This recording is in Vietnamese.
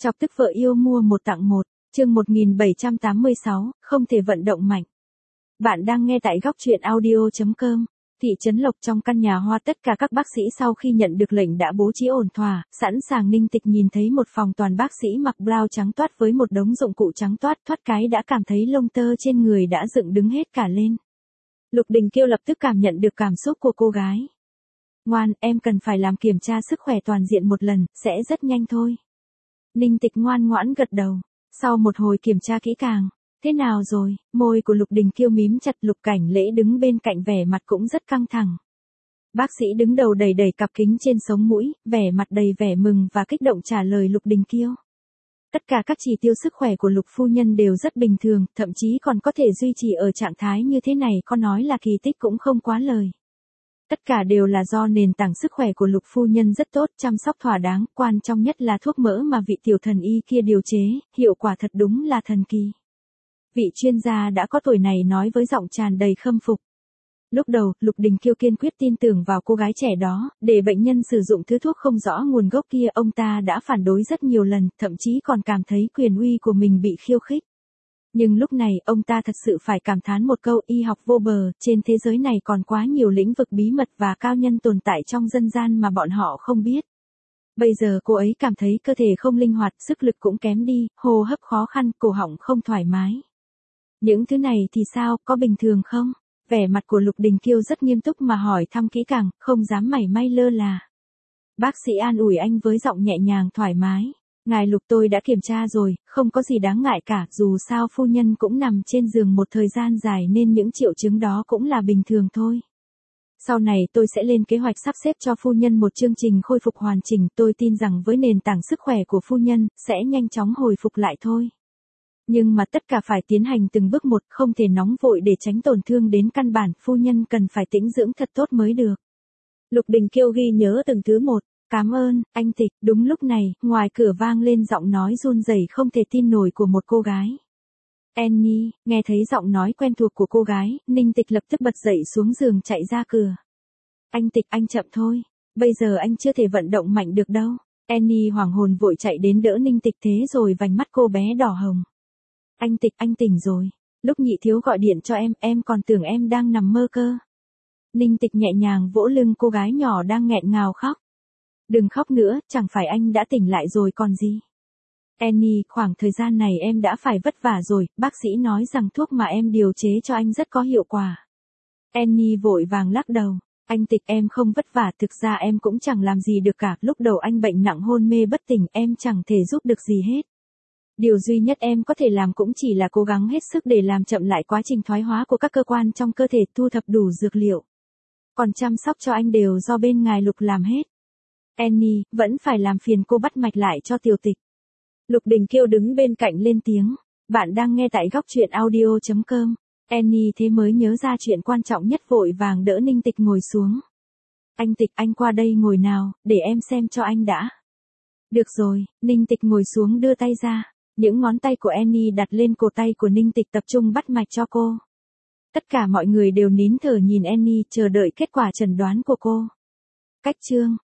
Chọc tức vợ yêu mua một tặng một, chương 1786, không thể vận động mạnh. Bạn đang nghe tại góc truyện audio.com. Thị trấn Lộc trong căn nhà hoa, tất cả các bác sĩ sau khi nhận được lệnh đã bố trí ổn thỏa, sẵn sàng. Ninh Tịch nhìn thấy một phòng toàn bác sĩ mặc blau trắng toát với một đống dụng cụ trắng toát, thoát cái đã cảm thấy lông tơ trên người đã dựng đứng hết cả lên. Lục Đình Kiêu lập tức cảm nhận được cảm xúc của cô gái. Ngoan, em cần phải làm kiểm tra sức khỏe toàn diện một lần, sẽ rất nhanh thôi. Ninh Tịch ngoan ngoãn gật đầu. Sau một hồi kiểm tra kỹ càng, thế nào rồi? Môi của Lục Đình Kiêu mím chặt. Lục Cảnh Lễ đứng bên cạnh vẻ mặt cũng rất căng thẳng. Bác sĩ đứng đầu đẩy đẩy cặp kính trên sống mũi, vẻ mặt đầy vẻ mừng và kích động trả lời Lục Đình Kiêu. Tất cả các chỉ tiêu sức khỏe của Lục phu nhân đều rất bình thường, thậm chí còn có thể duy trì ở trạng thái như thế này, có nói là kỳ tích cũng không quá lời. Tất cả đều là do nền tảng sức khỏe của Lục phu nhân rất tốt, chăm sóc thỏa đáng, quan trọng nhất là thuốc mỡ mà vị tiểu thần y kia điều chế, hiệu quả thật đúng là thần kỳ. Vị chuyên gia đã có tuổi này nói với giọng tràn đầy khâm phục. Lúc đầu, Lục Đình Kiêu kiên quyết tin tưởng vào cô gái trẻ đó, để bệnh nhân sử dụng thứ thuốc không rõ nguồn gốc kia, ông ta đã phản đối rất nhiều lần, thậm chí còn cảm thấy quyền uy của mình bị khiêu khích. Nhưng lúc này, ông ta thật sự phải cảm thán một câu: y học vô bờ, trên thế giới này còn quá nhiều lĩnh vực bí mật và cao nhân tồn tại trong dân gian mà bọn họ không biết. Bây giờ cô ấy cảm thấy cơ thể không linh hoạt, sức lực cũng kém đi, hô hấp khó khăn, cổ họng không thoải mái. Những thứ này thì sao, có bình thường không? Vẻ mặt của Lục Đình Kiêu rất nghiêm túc mà hỏi thăm kỹ càng, không dám mảy may lơ là. Bác sĩ an ủi anh với giọng nhẹ nhàng thoải mái. Ngài Lục, tôi đã kiểm tra rồi, không có gì đáng ngại cả, dù sao phu nhân cũng nằm trên giường một thời gian dài nên những triệu chứng đó cũng là bình thường thôi. Sau này tôi sẽ lên kế hoạch sắp xếp cho phu nhân một chương trình khôi phục hoàn chỉnh, tôi tin rằng với nền tảng sức khỏe của phu nhân, sẽ nhanh chóng hồi phục lại thôi. Nhưng mà tất cả phải tiến hành từng bước một, không thể nóng vội để tránh tổn thương đến căn bản, phu nhân cần phải tĩnh dưỡng thật tốt mới được. Lục Đình Kiêu ghi nhớ từng thứ một. Cảm ơn, anh Tịch. Đúng lúc này, ngoài cửa vang lên giọng nói run rẩy không thể tin nổi của một cô gái. Annie, nghe thấy giọng nói quen thuộc của cô gái, Ninh Tịch lập tức bật dậy xuống giường chạy ra cửa. Anh Tịch, anh chậm thôi. Bây giờ anh chưa thể vận động mạnh được đâu. Annie hoảng hồn vội chạy đến đỡ Ninh Tịch, thế rồi vành mắt cô bé đỏ hồng. Anh Tịch, anh tỉnh rồi. Lúc Nhị thiếu gọi điện cho em còn tưởng em đang nằm mơ cơ. Ninh Tịch nhẹ nhàng vỗ lưng cô gái nhỏ đang nghẹn ngào khóc. Đừng khóc nữa, chẳng phải anh đã tỉnh lại rồi còn gì. Annie, khoảng thời gian này em đã phải vất vả rồi, bác sĩ nói rằng thuốc mà em điều chế cho anh rất có hiệu quả. Annie vội vàng lắc đầu. Anh Tịch, em không vất vả, thực ra em cũng chẳng làm gì được cả, lúc đầu anh bệnh nặng hôn mê bất tỉnh, em chẳng thể giúp được gì hết. Điều duy nhất em có thể làm cũng chỉ là cố gắng hết sức để làm chậm lại quá trình thoái hóa của các cơ quan trong cơ thể, thu thập đủ dược liệu. Còn chăm sóc cho anh đều do bên ngài Lục làm hết. Annie, vẫn phải làm phiền cô bắt mạch lại cho Tiểu Tịch. Lục Đình Kiêu đứng bên cạnh lên tiếng. Bạn đang nghe tại góc truyện audio.com. Annie thế mới nhớ ra chuyện quan trọng nhất, vội vàng đỡ Ninh Tịch ngồi xuống. Anh Tịch, anh qua đây ngồi nào, để em xem cho anh đã. Được rồi, Ninh Tịch ngồi xuống đưa tay ra. Những ngón tay của Annie đặt lên cổ tay của Ninh Tịch, tập trung bắt mạch cho cô. Tất cả mọi người đều nín thở nhìn Annie, chờ đợi kết quả chẩn đoán của cô. Cách chương